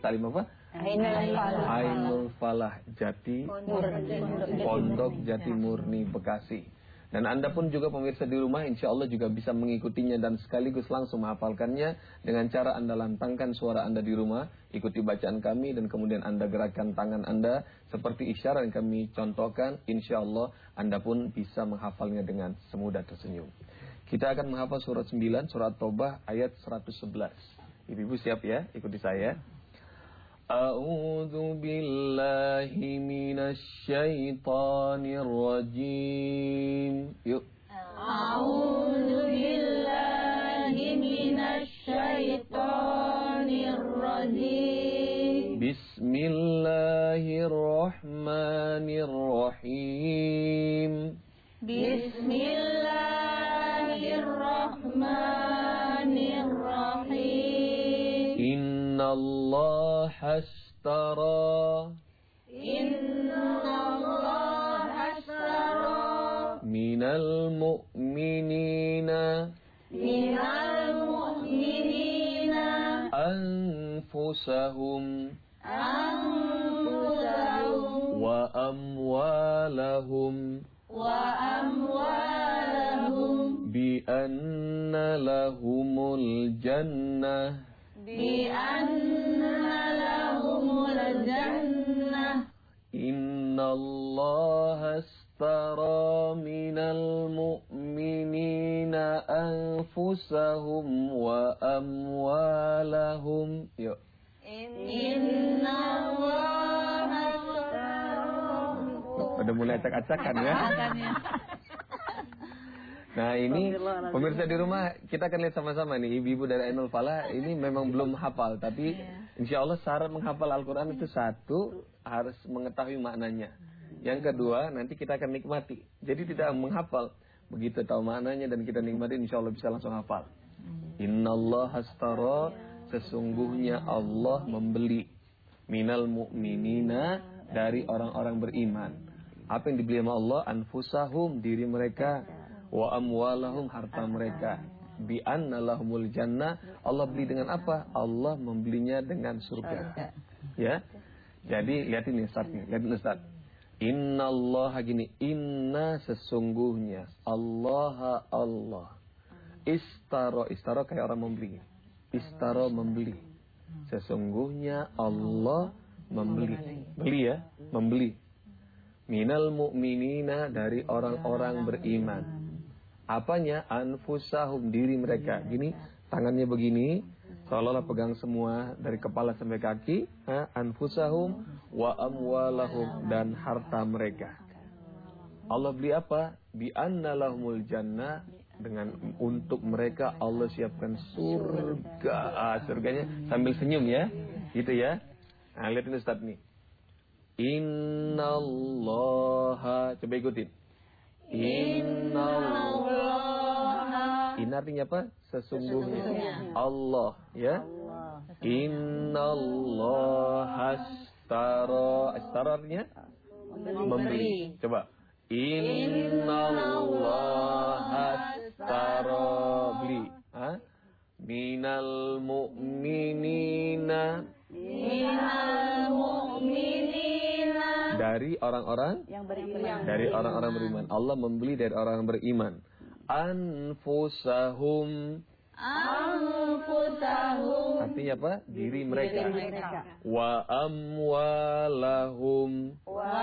Taklim apa? Ainul Falah Jati Pondok Jati Murni Bekasi. Dan Anda pun juga pemirsa di rumah insya Allah juga bisa mengikutinya dan sekaligus langsung menghafalkannya dengan cara Anda lantangkan suara Anda di rumah, ikuti bacaan kami dan kemudian Anda gerakkan tangan Anda seperti isyarat yang kami contohkan. Insya Allah Anda pun bisa menghafalnya dengan semudah tersenyum. Kita akan menghafal surat 9, surat Taubah ayat 111. Ibu-ibu siap ya, ikuti saya. A'udzu billahi minasy syaithanir rajim. Yuk. A'udzu billahi minasy syaithanir rajim. Bismillahirrahmanirrahim. Bismillahirrahmanirrahim. Innallaha ashtara minal mu'minina anfusahum wa amwalahum bi anna lahumul jannah Innallaha astara minal mu'minina anfusahum wa amwalahum. Yuk. Udah mulai acak-acakan ya. Nah ini pemirsa di rumah kita akan lihat sama-sama nih ibu-ibu dari Ainul Falah ini memang belum hafal tapi insya Allah syarat menghafal Al-Quran itu satu harus mengetahui maknanya. Yang kedua nanti kita akan nikmati. Jadi tidak menghafal begitu tahu maknanya dan kita nikmati insya Allah bisa langsung hafal. Innallaha astara sesungguhnya Allah membeli minal mu'minina dari orang-orang beriman. Apa yang dibeli sama Allah? Anfusahum diri mereka. Wa amwalahum harta mereka. Bi anna lahumul jannah. Allah beli dengan apa? Allah membelinya dengan surga. Ya. Jadi lihat ini Ustaz nih. Lihat ini Ustaz. Innallaha gini. Inna sesungguhnya Allah Istaro kayak orang membeli. Istaro membeli. Sesungguhnya Allah membeli. Beli ya. Membeli. Minal mu'minina dari orang-orang beriman. Apanya? Anfusahum diri mereka. Gini, tangannya begini, seolah-olah pegang semua dari kepala sampai kaki. Anfusahum wa amwalahum dan harta mereka. Allah beli apa? Bi anna lahumul jannah dengan untuk mereka Allah siapkan surga. Surganya sambil senyum ya. Gitu ya. Nah, lihat ini Ustaz nih. Innallaha coba ikutin. Innallaha. Inna artinya apa? Sesungguhnya. Allah ya. Innallaha astara artinya membeli. Coba. Innallaha astara beli. Minal mu'minina dari orang-orang yang beriman. Dari orang-orang beriman. Allah membeli dari orang beriman. Anfusahum. Artinya apa? Diri mereka. Wa amwalahum.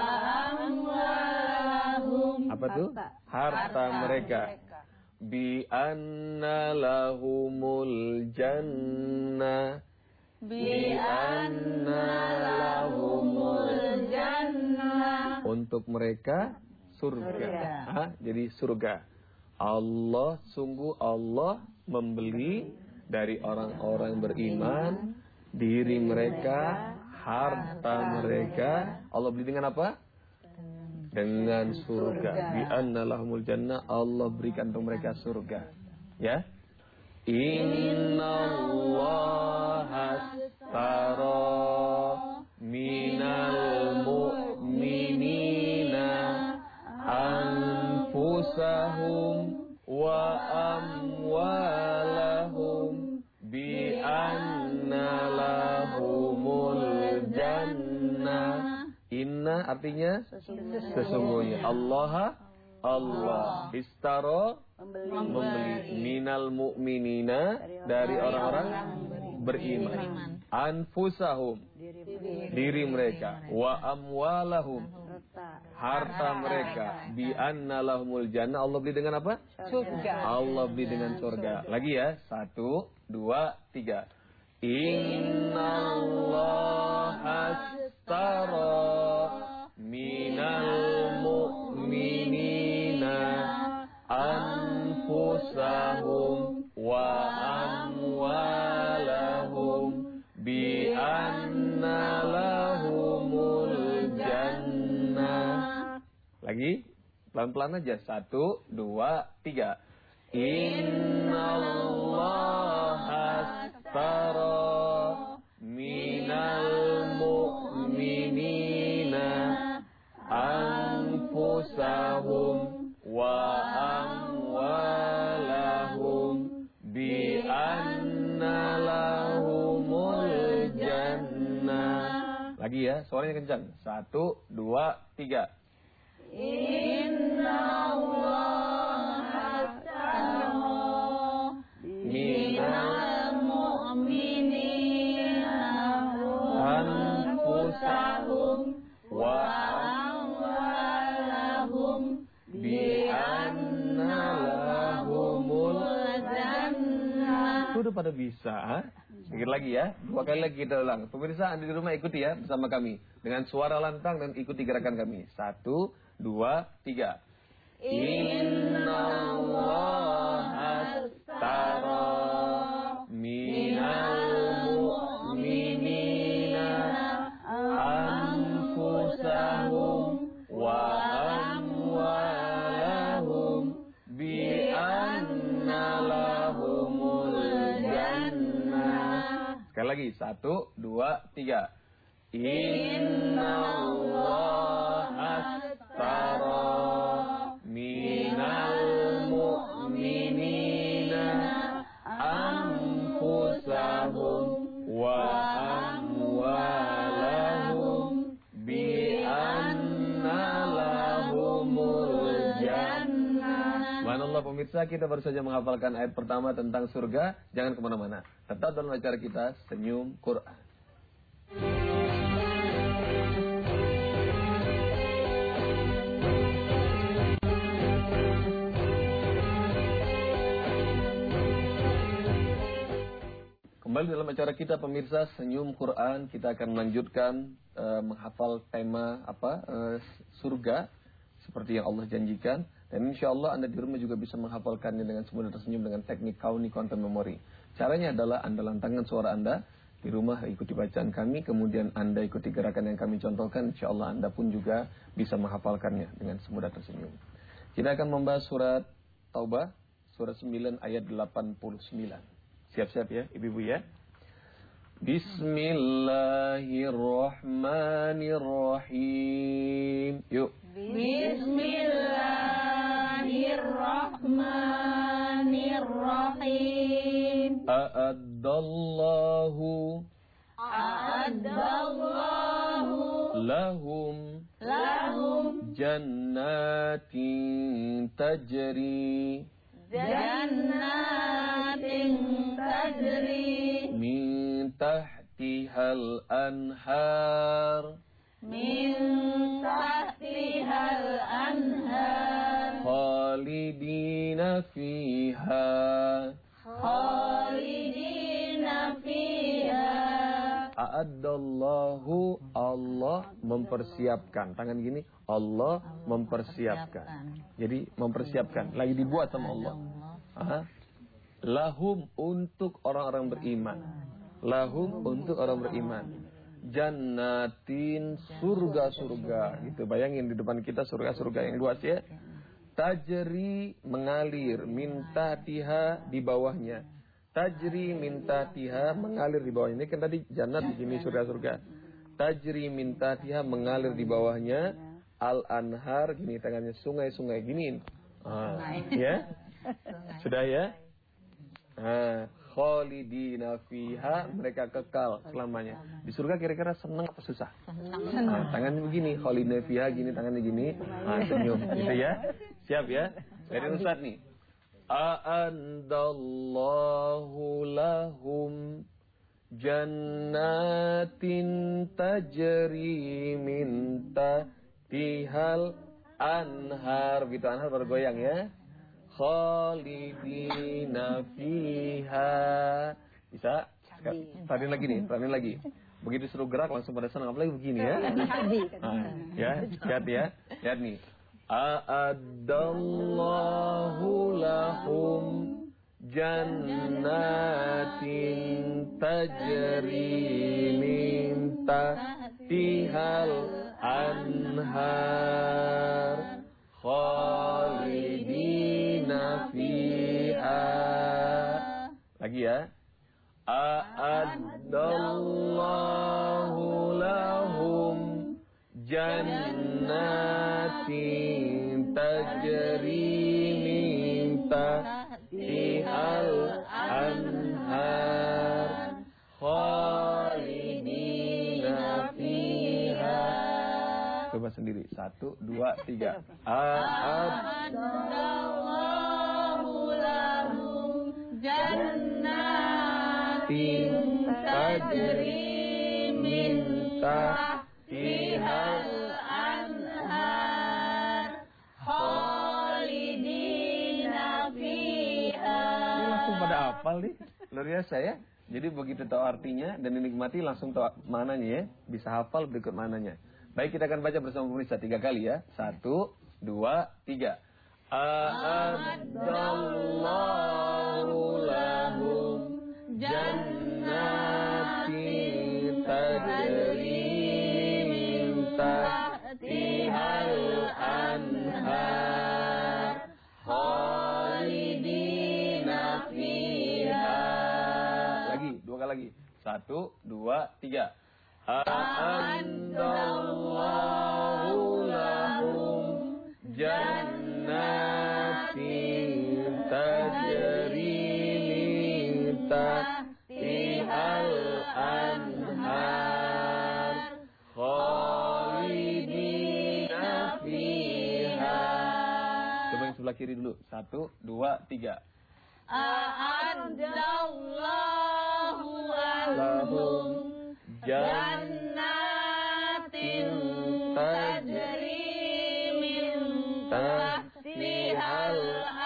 Apa tuh? Harta mereka. Bi anna lahumul jannah. Bi anna lahumul jannah. Untuk mereka surga. Jadi surga. Allah sungguh Allah membeli dari orang-orang beriman diri mereka, harta mereka. Allah beli dengan apa? Dengan surga. Bi anna lahumul jannah. Allah berikan untuk mereka surga. Ya. Innallaha astara minal mu'minina anfusahum wa amwalahum bi anna lahumul Inna artinya sesungguhnya. Allah istaro membeli minal mu'minina dari orang-orang beriman. Anfusahum diri mereka, wa amwalahum harta mereka, bi anna lahumul jannah. Allah beli dengan apa? Surga. Allah beli dengan surga. Lagi ya, 1, 2, 3. Innallaha astara minal mu'minina anfusahum wa amwalahum bi anna lahumul jannah. Lagi pelan-pelan aja. 1, 2, 3. Innallaha astara minal mu'minina anfusahum wa amwalahum bi anna lahumul jannah. Lagi ya, suaranya kencang. 1, 2, 3. Innallaha astara minal mu'minina anfusahum wa amwalahum bi anna lahumul jannah. Sudah pada bisa? Sedikit lagi ya, 2 kali lagi kita ulang. Pemirsa Anda di rumah ikuti ya bersama kami dengan suara lantang dan ikuti gerakan kami. 1, 2, 3. Innallaha astara minal mu'minina anfusahum wa amwalahum bi anna lahumul jannah. Sekali lagi, 1, 2, 3. Innallaha astara minal mu'minina anfusahum wa amwalahum bi anna lahumul jannah. Subhanallah pemirsa, kita baru saja menghafalkan ayat pertama tentang surga. Jangan kemana-mana, tetap dalam acara kita Senyum Quran. Kembali dalam acara kita pemirsa Senyum Quran, kita akan melanjutkan menghafal tema surga seperti yang Allah janjikan, dan insya Allah Anda di rumah juga bisa menghafalkannya dengan semudah tersenyum dengan teknik Kauni Content Memory. Caranya adalah Anda lantangkan suara Anda di rumah, ikuti bacaan kami, kemudian Anda ikuti gerakan yang kami contohkan, insya Allah Anda pun juga bisa menghafalkannya dengan semudah tersenyum. Kita akan membahas surat Taubah, surat 9 ayat 89. Siap-siap ya, ibu-ibu ya. Bismillahirrahmanirrahim. Yuk. Bismillahirrahmanirrahim. A'addallahu lahum jannatin tajri min tahtihal anhar khalidina fiha A'addallahu, Allah mempersiapkan. Tangan gini, Allah mempersiapkan. Jadi mempersiapkan, lagi dibuat sama Allah. Lahum, untuk orang-orang beriman. Lahum, untuk orang beriman. Jannatin, surga-surga. Gitu, bayangin di depan kita surga-surga yang luas ya. Tajri, mengalir, minta tiha, di bawahnya. Tajri minta tiha, mengalir di bawahnya. Ini kan tadi jannat, di sini surga-surga. Tajri minta tiha, mengalir di bawahnya. Al-anhar, gini tangannya, sungai-sungai, giniin. Ya, sudah ya. khalidina fiha, mereka kekal selamanya. Di surga kira-kira senang apa susah? Nah, tangannya begini, khalidina fiha gini, tangannya gini. Nah, senyum gitu ya. Siap ya? Dari Ustaz nih. A'andallahu lahum jannatin tajri min tahtihal anhar. Begitu anhar bergoyang ya. Khalidina fiha. Bisa? Tadi lagi nih, tadi lagi. Begitu suruh gerak langsung pada senang, apalagi begini ya. Nah, ya, lihat ya. Lihat nih. A'addallahu lahum jannatin tajri min tahtihal anhar khalidina fiha. Lagi ya. A'addallahu lahum jannatin tajri min tahtihal anhar khalidina fiha. Coba sendiri. 1, 2, 3. A'addallahu lahum jannatin tajri min tahtihal anhar khalidina fiha. Ini langsung pada hafal nih. Luar biasa ya. Jadi begitu tahu artinya dan dinikmati langsung tahu maknanya ya. Bisa hafal berikut maknanya. Baik, kita akan baca bersama pemirsa 3 kali ya. 1, 2, 3. A'addallahu lahum jannatin tajri min tahtihal anhar khalidina fiha. Lagi, 2 kali lagi. 1, 2, 3. A'addallahu lahum jannatin tajri min tahtihal anhar khalidina fiha. Coba yang sebelah kiri dulu. 1, 2, 3. A'addallahu lahum jannatin tajri min tahtihal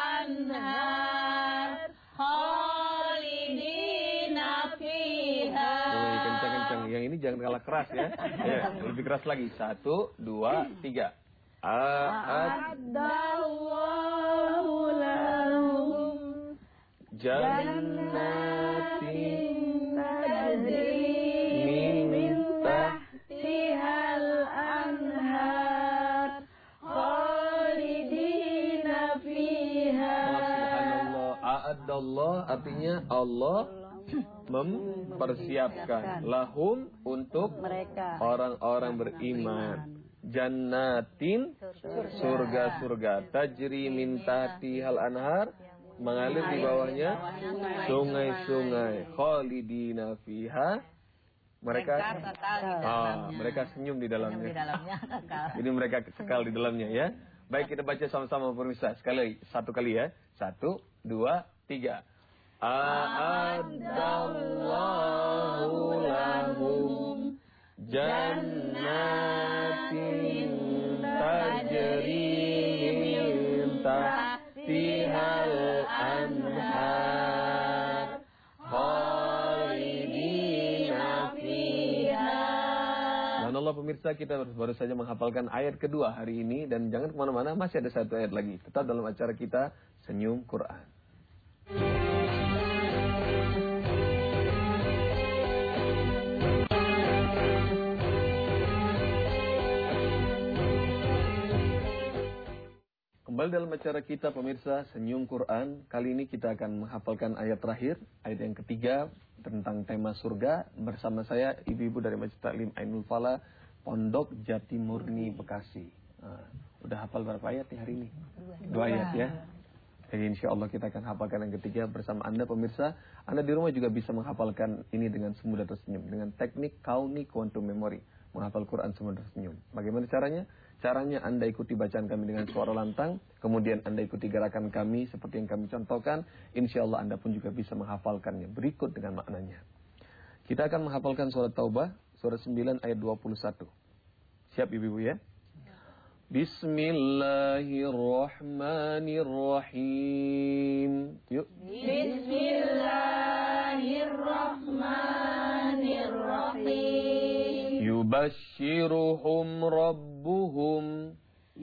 anhar khalidina fiha. Oh, kencang-kencang. Yang ini jangan kalah keras ya. Ya, lebih keras lagi. 1, 2, 3. A'addallahu lahum jannatin tajri min tahtihal anhar khalidina fiha. Subhanallah. A'addallah artinya Allah mempersiapkan lahum untuk mereka orang-orang beriman. Jannatin surga-surga tajri min tahtihal anhar mengalir di bawahnya sungai-sungai khalidina fiha. Mereka senyum di dalamnya. Jadi mereka kekal di dalamnya ya. Baik, kita baca sama-sama pemirsa. Satu kali ya. 1, 2, 3. A'addallahu lahum jannatin tajri min tahtihal anhar khalidina fiha. Dan Allah pemirsa, kita baru saja menghafalkan ayat kedua hari ini. Dan jangan kemana-mana, masih ada 1 ayat lagi. Tetap dalam acara kita Senyum Quran. Kembali dalam acara kita pemirsa Senyum Quran. Kali ini kita akan menghafalkan ayat terakhir, ayat yang ketiga tentang tema surga bersama saya ibu-ibu dari Masjid Taklim Ainul Falah Pondok Jatimurni Bekasi. Udah hafal berapa ayat nih hari ini? 2 ayat ya. Jadi insya Allah kita akan hafalkan yang ketiga bersama Anda pemirsa. Anda di rumah juga bisa menghafalkan ini dengan semudah tersenyum. Dengan teknik Kauni Quantum Memory. Menghafal Quran semudah tersenyum. Bagaimana caranya? Caranya Anda ikuti bacaan kami dengan suara lantang. Kemudian Anda ikuti gerakan kami seperti yang kami contohkan. Insya Allah Anda pun juga bisa menghafalkannya berikut dengan maknanya. Kita akan menghafalkan surat Taubah. Surat 9 ayat 21. Siap ibu-ibu ya? Bismillahirrahmanirrahim. Yuk. Bismillahirrahmanirrahim. Yubashshiruhum rabbuhum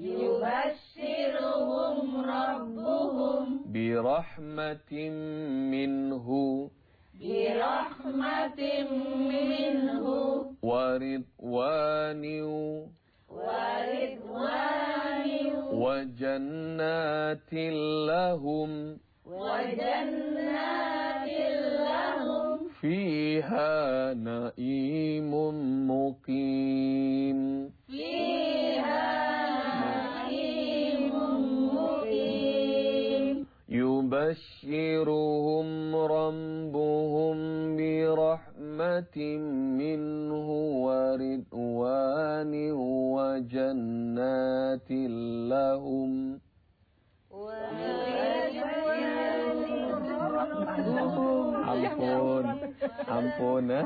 birahmatin minhu waridwanin wa jannatin lahum fiha na'imun muqim. Yubashshiruhum rabbuhum birahmatin minhu wa ridwanin wa jannatin lahum. Ampun ya.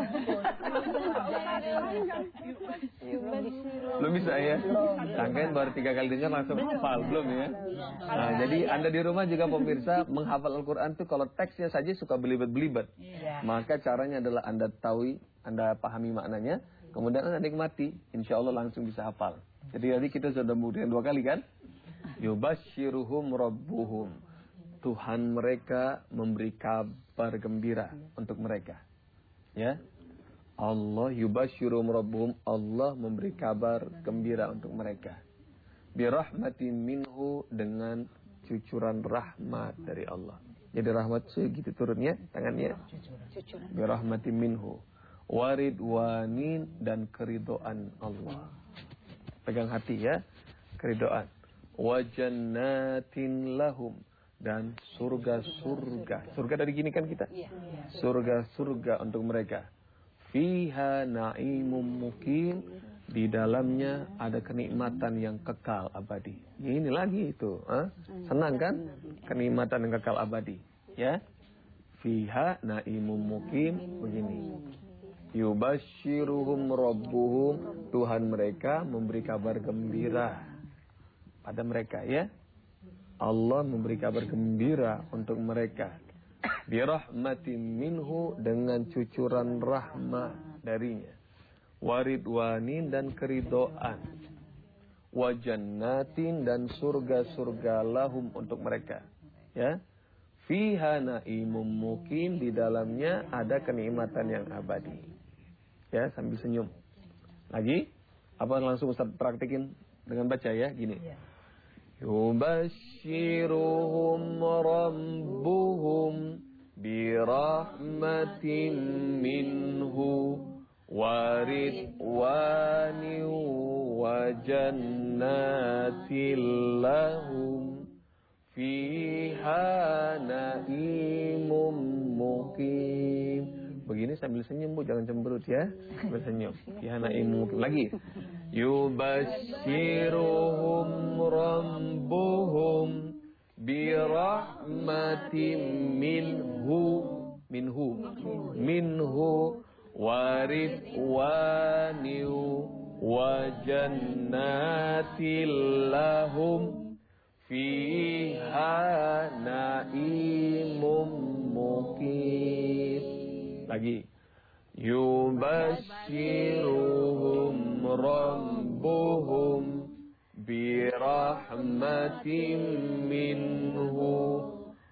Belum bisa ya? Sangkain baru 3 kali dengar langsung hafal, belum ya? Nah, jadi Anda di rumah juga pemirsa menghafal Al-Quran itu kalau teksnya saja suka belibet-belibet. Maka caranya adalah Anda tahu, Anda pahami maknanya, kemudian Anda nikmati, insya Allah langsung bisa hafal. Jadi tadi kita sudah memberikan 2 kali kan? Yubashshiruhum rabbuhum. Tuhan mereka memberi kabar gembira untuk mereka. Ya. Allah yubashshiruhum rabbuhum, Allah memberi kabar gembira untuk mereka. Birahmatin minhu, dengan cucuran rahmat dari Allah. Jadi rahmat segitu turunnya tangannya. Birahmatin minhu. Waridwanin, dan keridoan Allah. Pegang hati ya. Keridoan. Wajannatin lahum, dan surga-surga. Surga dari gini kan kita? Surga-surga untuk mereka. Fiha na'imum mukim, di dalamnya ada kenikmatan yang kekal abadi. Ini lagi itu, senang kan? Kenikmatan yang kekal abadi, ya. Fiha na'imum mukim, begini. Yubashshiruhum rabbuhum, Tuhan mereka memberi kabar gembira pada mereka, ya. Allah memberi kabar gembira untuk mereka. Birahmatin minhu, dengan cucuran rahmat darinya. Waridwanin, dan keridoan. Wajannatin, dan surga-surga lahum untuk mereka. Ya. Fiha na'imum mukim, di dalamnya ada kenikmatan yang abadi. Ya, sambil senyum. Lagi? Apa langsung Ustaz praktekin dengan baca ya? Gini. Yubashshiruhum rabbuhum birahmatin minhu waridwanin wa jannatin lahum fiha na'imun muqim. Begini sambil senyum Bu, jangan cemberut ya. Sambil senyum. Fiha na'imun muqim. Lagi. Yubashshiruhum rabbuhum birahmatin minhu waridwanin wa jannatin lahum fiha na'imun muqim. Lagi. Yubashshiruhum rabbuhum birahmatin minhu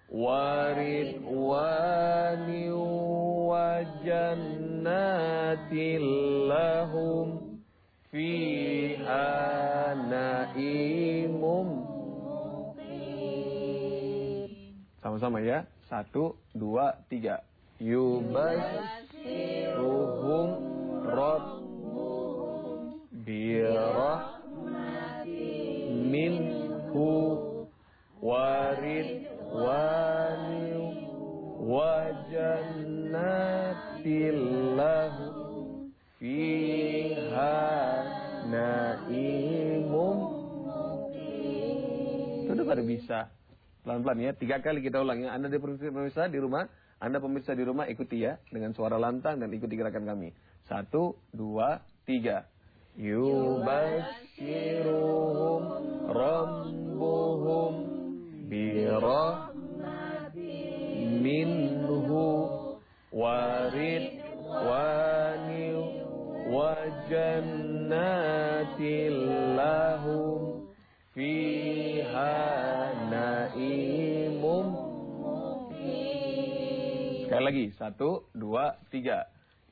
waridwanin wa jannatin lahum fiha na'imun. Sama-sama ya. 1, 2, 3. Yubashshiruhum rabbuhum birahmatin minhu waridwanin lahum fiha naimum. Itu udah pada bisa. Pelan-pelan ya, 3 kali kita ulang ya. Anda pemirsa di rumah, Anda pemirsa di rumah ikuti ya dengan suara lantang dan ikuti gerakan kami. 1, 2, 3. Yubashiruhum rabbuhum birahmatin minhu waridwani wa jannatin lahum fiha naimum. Sekali lagi, 1, 2, 3.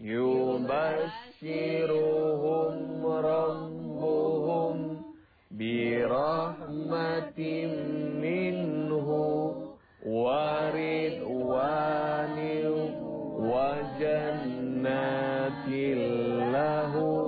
Yubashiruhum rabbuhum birahmatin minhu waridwani wa jannatin lahum